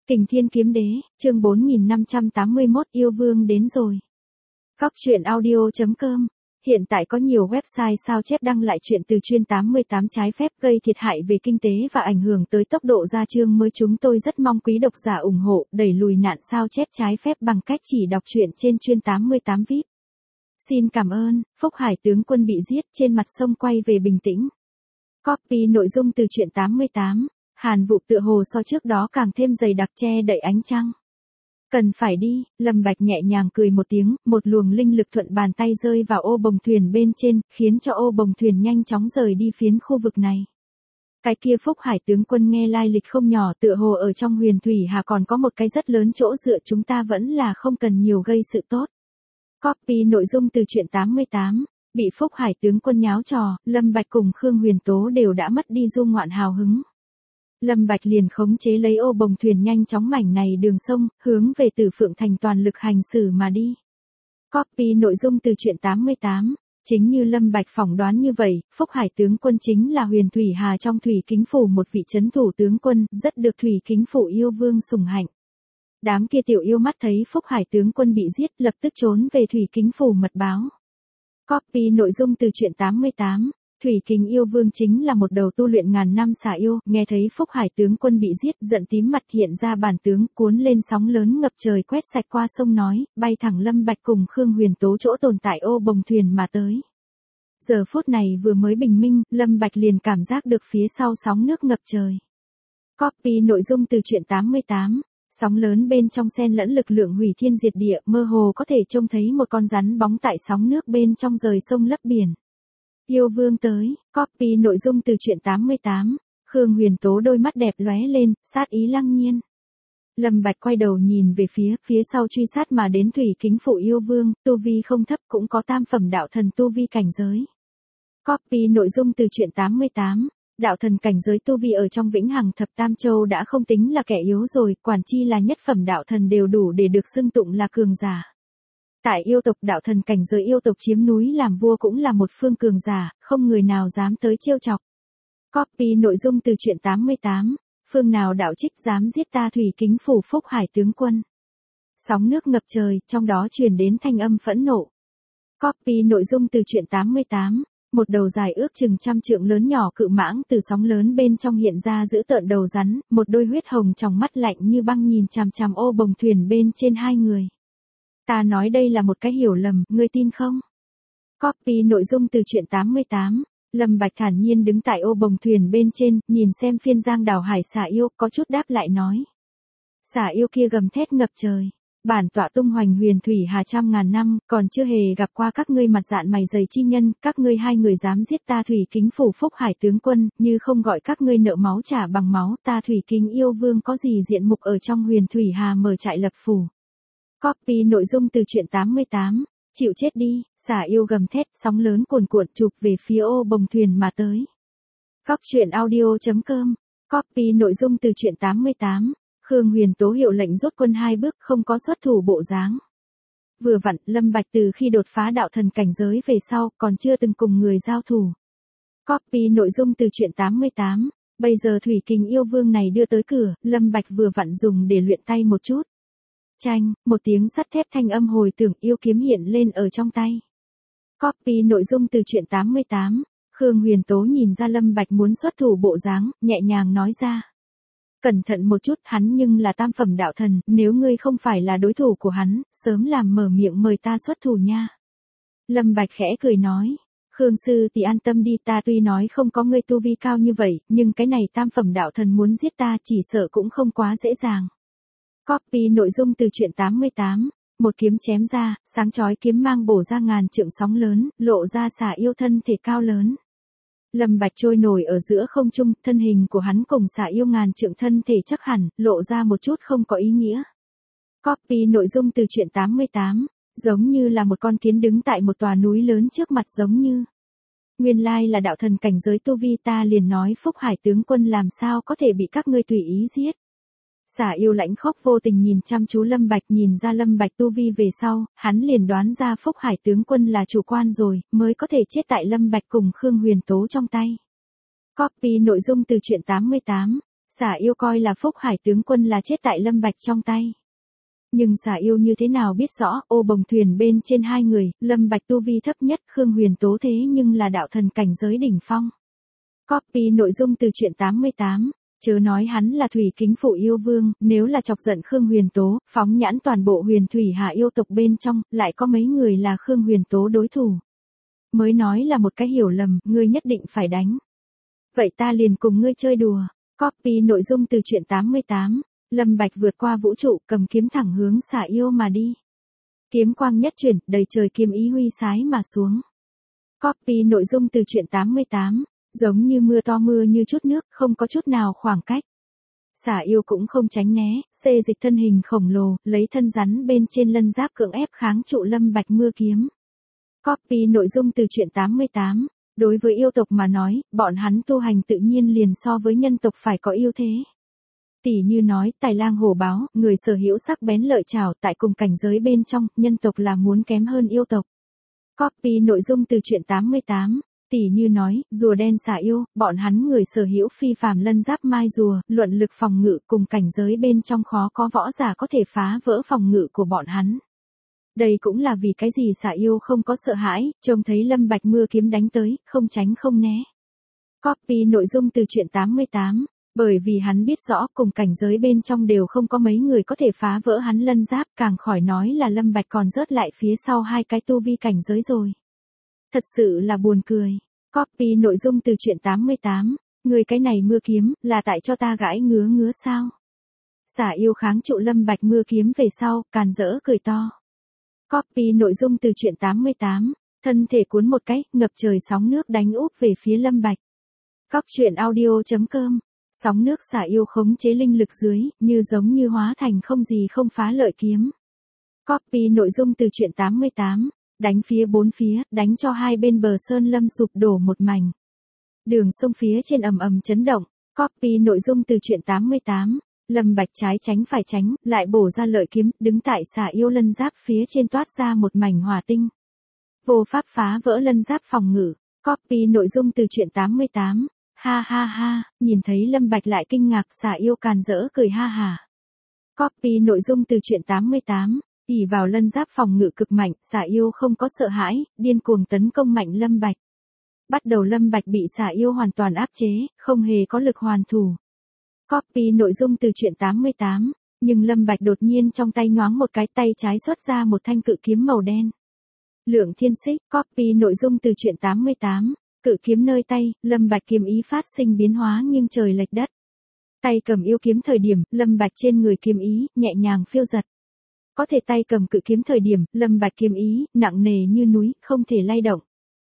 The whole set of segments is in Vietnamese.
Kình Thiên Kiếm Đế, chương 4581 yêu vương đến rồi. Góc truyện audio.com. Hiện tại có nhiều website sao chép đăng lại chuyện từ chuyên 88 trái phép gây thiệt hại về kinh tế và ảnh hưởng tới tốc độ ra chương mới. Chúng tôi rất mong quý độc giả ủng hộ đẩy lùi nạn sao chép trái phép bằng cách chỉ đọc truyện trên chuyên 88 VIP. Xin cảm ơn. Phúc Hải tướng quân bị giết trên mặt sông quay về bình tĩnh. Copy nội dung từ truyện 88. Hàn Vụ tựa hồ so trước đó càng thêm dày đặc che đậy ánh trăng. Cần phải đi, Lâm Bạch nhẹ nhàng cười một tiếng, một luồng linh lực thuận bàn tay rơi vào ô bồng thuyền bên trên, khiến cho ô bồng thuyền nhanh chóng rời đi phiến khu vực này. Cái kia Phúc Hải tướng quân nghe lai lịch không nhỏ, tựa hồ ở trong Huyền Thủy Hà còn có một cái rất lớn chỗ dựa, chúng ta vẫn là không cần nhiều gây sự tốt. Copy nội dung từ truyện 88. Bị Phúc Hải tướng quân nháo trò, Lâm Bạch cùng Khương Huyền Tố đều đã mất đi du ngoạn hào hứng. Lâm Bạch liền khống chế lấy ô bồng thuyền nhanh chóng mảnh này đường sông, hướng về Tử Phượng Thành toàn lực hành xử mà đi. Copy nội dung từ truyện 88. Chính như Lâm Bạch phỏng đoán như vậy, Phúc Hải tướng quân chính là Huyền Thủy Hà trong Thủy Kính Phủ một vị trấn thủ tướng quân, rất được Thủy Kính Phủ yêu vương sủng hạnh. Đám kia tiểu yêu mắt thấy Phúc Hải tướng quân bị giết, lập tức trốn về Thủy Kính Phủ mật báo. Copy nội dung từ truyện 88. Thủy Kính yêu vương chính là một đầu tu luyện ngàn năm xà yêu, nghe thấy Phúc Hải tướng quân bị giết, giận tím mặt hiện ra bản tướng, cuốn lên sóng lớn ngập trời quét sạch qua sông nói, bay thẳng Lâm Bạch cùng Khương Huyền Tố chỗ tồn tại ô bồng thuyền mà tới. Giờ phút này vừa mới bình minh, Lâm Bạch liền cảm giác được phía sau sóng nước ngập trời. Copy nội dung từ truyện 88. Sóng lớn bên trong xen lẫn lực lượng hủy thiên diệt địa, mơ hồ có thể trông thấy một con rắn bóng tại sóng nước bên trong rời sông lấp biển. Yêu vương tới. Copy nội dung từ truyện 88. Khương Huyền Tố đôi mắt đẹp lóe lên, sát ý lăng nhiên. Lâm Bạch quay đầu nhìn về phía sau truy sát mà đến Thủy Kính Phủ yêu vương, tu vi không thấp cũng có tam phẩm đạo thần tu vi cảnh giới. Copy nội dung từ truyện 88. Đạo thần cảnh giới tu vi ở trong Vĩnh Hằng Thập Tam Châu đã không tính là kẻ yếu rồi, quản chi là nhất phẩm đạo thần đều đủ để được xưng tụng là cường giả. Tại yêu tộc đạo thần cảnh giới yêu tộc chiếm núi làm vua cũng là một phương cường giả, không người nào dám tới trêu chọc. Copy nội dung từ truyện 88. Phương nào đạo trích dám giết ta Thủy Kính Phủ Phúc Hải tướng quân. Sóng nước ngập trời, trong đó truyền đến thanh âm phẫn nộ. Copy nội dung từ truyện 88. Một đầu dài ước chừng 100 trượng lớn nhỏ cự mãng từ sóng lớn bên trong hiện ra giữ tợn đầu rắn, một đôi huyết hồng trong mắt lạnh như băng nhìn chằm chằm ô bồng thuyền bên trên hai người. Ta nói đây là một cái hiểu lầm, ngươi tin không? Copy nội dung từ truyện 88. Lâm Bạch thản nhiên đứng tại ô bồng thuyền bên trên, nhìn xem phiên giang đảo hải xà yêu, có chút đáp lại nói. Xà yêu kia gầm thét ngập trời. Bản tọa tung hoành Huyền Thủy Hà trăm ngàn năm, còn chưa hề gặp qua các ngươi mặt dạn mày dày chi nhân, các ngươi hai người dám giết ta Thủy Kính Phủ Phúc Hải tướng quân, như không gọi các ngươi nợ máu trả bằng máu, ta Thủy Kính yêu vương có gì diện mục ở trong Huyền Thủy Hà mở trại lập phủ. Copy nội dung từ truyện 88. Chịu chết đi, xà yêu gầm thét, sóng lớn cuồn cuộn chụp về phía ô bồng thuyền mà tới. Góc truyện audio.com. Copy nội dung từ truyện 88. Khương Huyền Tố hiệu lệnh rút quân 2 bước, không có xuất thủ bộ dáng. Vừa vặn, Lâm Bạch từ khi đột phá đạo thần cảnh giới về sau, còn chưa từng cùng người giao thủ. Copy nội dung từ truyện 88. Bây giờ Thủy Kính yêu vương này đưa tới cửa, Lâm Bạch vừa vặn dùng để luyện tay một chút. Chanh, một tiếng sắt thép thanh âm hồi tưởng, yêu kiếm hiện lên ở trong tay. Copy nội dung từ truyện 88. Khương Huyền Tố nhìn ra Lâm Bạch muốn xuất thủ bộ dáng, nhẹ nhàng nói ra. Cẩn thận một chút, hắn nhưng là tam phẩm đạo thần, nếu ngươi không phải là đối thủ của hắn, sớm làm mở miệng mời ta xuất thủ nha. Lâm Bạch khẽ cười nói. Khương sư thì an tâm đi, ta tuy nói không có ngươi tu vi cao như vậy, nhưng cái này tam phẩm đạo thần muốn giết ta chỉ sợ cũng không quá dễ dàng. Copy nội dung từ truyện 88. Một kiếm chém ra, sáng chói kiếm mang bổ ra ngàn trượng sóng lớn, lộ ra xà yêu thân thể cao lớn. Lâm Bạch trôi nổi ở giữa không trung, thân hình của hắn cùng xà yêu ngàn trượng thân thể chắc hẳn, lộ ra một chút không có ý nghĩa. Copy nội dung từ truyện 88. Giống như là một con kiến đứng tại một tòa núi lớn trước mặt giống như. Nguyên lai là đạo thần cảnh giới tu vi, ta liền nói Phúc Hải tướng quân làm sao có thể bị các ngươi tùy ý giết. Xà yêu lãnh khốc vô tình nhìn chăm chú Lâm Bạch, nhìn ra Lâm Bạch tu vi về sau, hắn liền đoán ra Phúc Hải tướng quân là chủ quan rồi, mới có thể chết tại Lâm Bạch cùng Khương Huyền Tố trong tay. Copy nội dung từ truyện 88. Xả Yêu coi là Phúc Hải tướng quân là chết tại Lâm Bạch trong tay. Nhưng Xả Yêu như thế nào biết rõ, ô bồng thuyền bên trên hai người, Lâm Bạch tu vi thấp nhất, Khương Huyền Tố thế nhưng là đạo thần cảnh giới đỉnh phong. Copy nội dung từ truyện 88. Chớ nói hắn là thủy kính phụ yêu vương, nếu là chọc giận Khương Huyền Tố, phóng nhãn toàn bộ huyền thủy hạ yêu tộc bên trong, lại có mấy người là Khương Huyền Tố đối thủ. Mới nói là một cái hiểu lầm, ngươi nhất định phải đánh. Vậy ta liền cùng ngươi chơi đùa. Copy nội dung từ truyện 88. Lâm Bạch vượt qua vũ trụ, cầm kiếm thẳng hướng Xả Yêu mà đi. Kiếm quang nhất chuyển, đầy trời kiếm ý huy sái mà xuống. Copy nội dung từ truyện 88. Giống như mưa to mưa như chút nước, không có chút nào khoảng cách. Xả Yêu cũng không tránh né, xê dịch thân hình khổng lồ, lấy thân rắn bên trên lân giáp cưỡng ép kháng trụ Lâm Bạch mưa kiếm. Copy nội dung từ truyện 88. Đối với yêu tộc mà nói, bọn hắn tu hành tự nhiên liền so với nhân tộc phải có ưu thế. Tỷ như nói, tài lang hổ báo, người sở hữu sắc bén lợi chảo tại cùng cảnh giới bên trong, nhân tộc là muốn kém hơn yêu tộc. Copy nội dung từ truyện 88. Tỷ như nói, rùa đen Xả Yêu, bọn hắn người sở hữu phi phàm lân giáp mai rùa, luận lực phòng ngự cùng cảnh giới bên trong khó có võ giả có thể phá vỡ phòng ngự của bọn hắn. Đây cũng là vì cái gì Xả Yêu không có sợ hãi, trông thấy Lâm Bạch mưa kiếm đánh tới, không tránh không né. Copy nội dung từ truyện 88. Bởi vì hắn biết rõ cùng cảnh giới bên trong đều không có mấy người có thể phá vỡ hắn lân giáp, càng khỏi nói là Lâm Bạch còn rớt lại phía sau hai cái tu vi cảnh giới rồi. Thật sự là buồn cười. Copy nội dung từ truyện 88. Người cái này mưa kiếm, là tại cho ta gãi ngứa ngứa sao? Xả Yêu kháng trụ Lâm Bạch mưa kiếm về sau, càn rỡ cười to. Copy nội dung từ truyện 88. Thân thể cuốn một cái, ngập trời sóng nước đánh úp về phía Lâm Bạch. Cóc truyện audio.com. Sóng nước Xả Yêu khống chế linh lực dưới, như giống như hóa thành không gì không phá lợi kiếm. Copy nội dung từ truyện 88. Đánh phía bốn phía, đánh cho hai bên bờ sơn lâm sụp đổ một mảnh. Đường sông phía trên ầm ầm chấn động. Copy nội dung từ truyện 88. Lâm Bạch trái tránh phải tránh, lại bổ ra lợi kiếm, đứng tại Xả Yêu lân giáp phía trên toát ra một mảnh hỏa tinh. Vô pháp phá vỡ lân giáp phòng ngự. Copy nội dung từ truyện 88. Ha ha ha, nhìn thấy Lâm Bạch lại kinh ngạc, Xả Yêu càn rỡ cười ha hả. Copy nội dung từ truyện 88. ỷ vào lân giáp phòng ngự cực mạnh, Xả Yêu không có sợ hãi, điên cuồng tấn công mạnh Lâm Bạch. Bắt đầu Lâm Bạch bị Xả Yêu hoàn toàn áp chế, không hề có lực hoàn thủ. Copy nội dung từ truyện 88. Nhưng Lâm Bạch đột nhiên trong tay nhoáng một cái, tay trái xuất ra một thanh cự kiếm màu đen. Lượng Thiên Xích. Copy nội dung từ truyện 88. Cự kiếm nơi tay, Lâm Bạch kiếm ý phát sinh biến hóa nghiêng trời lệch đất. Tay cầm yêu kiếm thời điểm, Lâm Bạch trên người kiếm ý, nhẹ nhàng phiêu giật. Có thể tay cầm cự kiếm thời điểm, Lâm Bạch kiếm ý, nặng nề như núi, không thể lay động.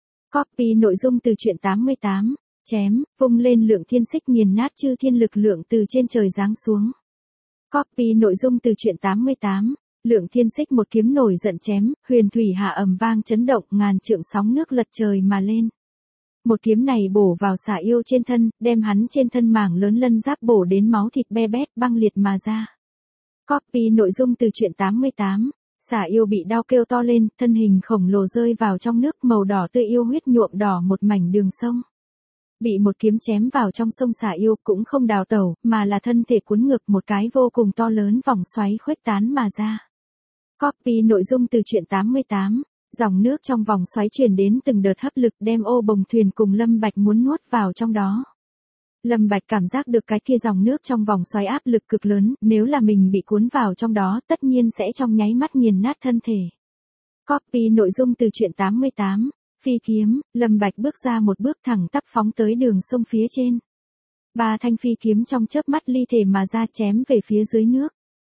Copy nội dung từ truyện 88. Chém, vung lên Lượng Thiên Xích nghiền nát chư thiên lực lượng từ trên trời giáng xuống. Copy nội dung từ truyện 88. Lượng Thiên Xích một kiếm nổi giận chém, huyền thủy hạ ầm vang chấn động, ngàn trượng sóng nước lật trời mà lên. Một kiếm này bổ vào Xả Yêu trên thân, đem hắn trên thân mảng lớn lân giáp bổ đến máu thịt be bét, băng liệt mà ra. Copy nội dung từ truyện 88. Xả Yêu bị đau kêu to lên, thân hình khổng lồ rơi vào trong nước, màu đỏ tươi yêu huyết nhuộm đỏ một mảnh đường sông. Bị một kiếm chém vào trong sông, Xả Yêu cũng không đào tẩu, mà là thân thể cuốn ngược, một cái vô cùng to lớn vòng xoáy khuếch tán mà ra. Copy nội dung từ truyện 88. Dòng nước trong vòng xoáy truyền đến từng đợt hấp lực, đem ô bồng thuyền cùng Lâm Bạch muốn nuốt vào trong đó. Lâm Bạch cảm giác được cái kia dòng nước trong vòng xoáy áp lực cực lớn, nếu là mình bị cuốn vào trong đó, tất nhiên sẽ trong nháy mắt nghiền nát thân thể. Copy nội dung từ truyện 88. Phi kiếm, Lâm Bạch bước ra một bước thẳng tắp phóng tới đường sông phía trên. Ba thanh phi kiếm trong chớp mắt ly thể mà ra, chém về phía dưới nước.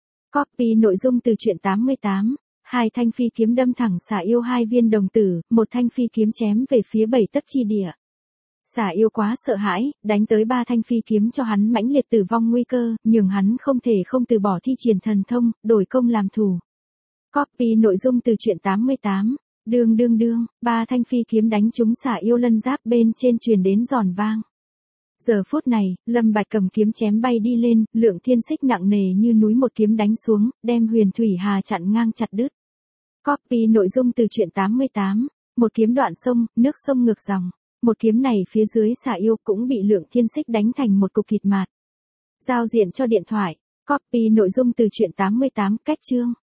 Copy nội dung từ truyện 88. Hai thanh phi kiếm đâm thẳng Xả Yêu hai viên đồng tử, một thanh phi kiếm chém về phía 7 tấc chi địa. Xả Yêu quá sợ hãi, đánh tới ba thanh phi kiếm cho hắn mãnh liệt tử vong nguy cơ, nhưng hắn không thể không từ bỏ thi triển thần thông, đổi công làm thủ. Copy nội dung từ truyện 88. Đương, ba thanh phi kiếm đánh trúng Xả Yêu lân giáp bên trên truyền đến giòn vang. Giờ phút này, Lâm Bạch cầm kiếm chém bay đi lên, Lượng Thiên Xích nặng nề như núi một kiếm đánh xuống, đem huyền thủy hà chặn ngang chặt đứt. Copy nội dung từ truyện 88. Một kiếm đoạn sông, nước sông ngược dòng. Một kiếm này phía dưới Xả Yêu cũng bị Lượng Thiên Xích đánh thành một cục thịt mạt. Giao diện cho điện thoại. Copy nội dung từ truyện 88, cách chương.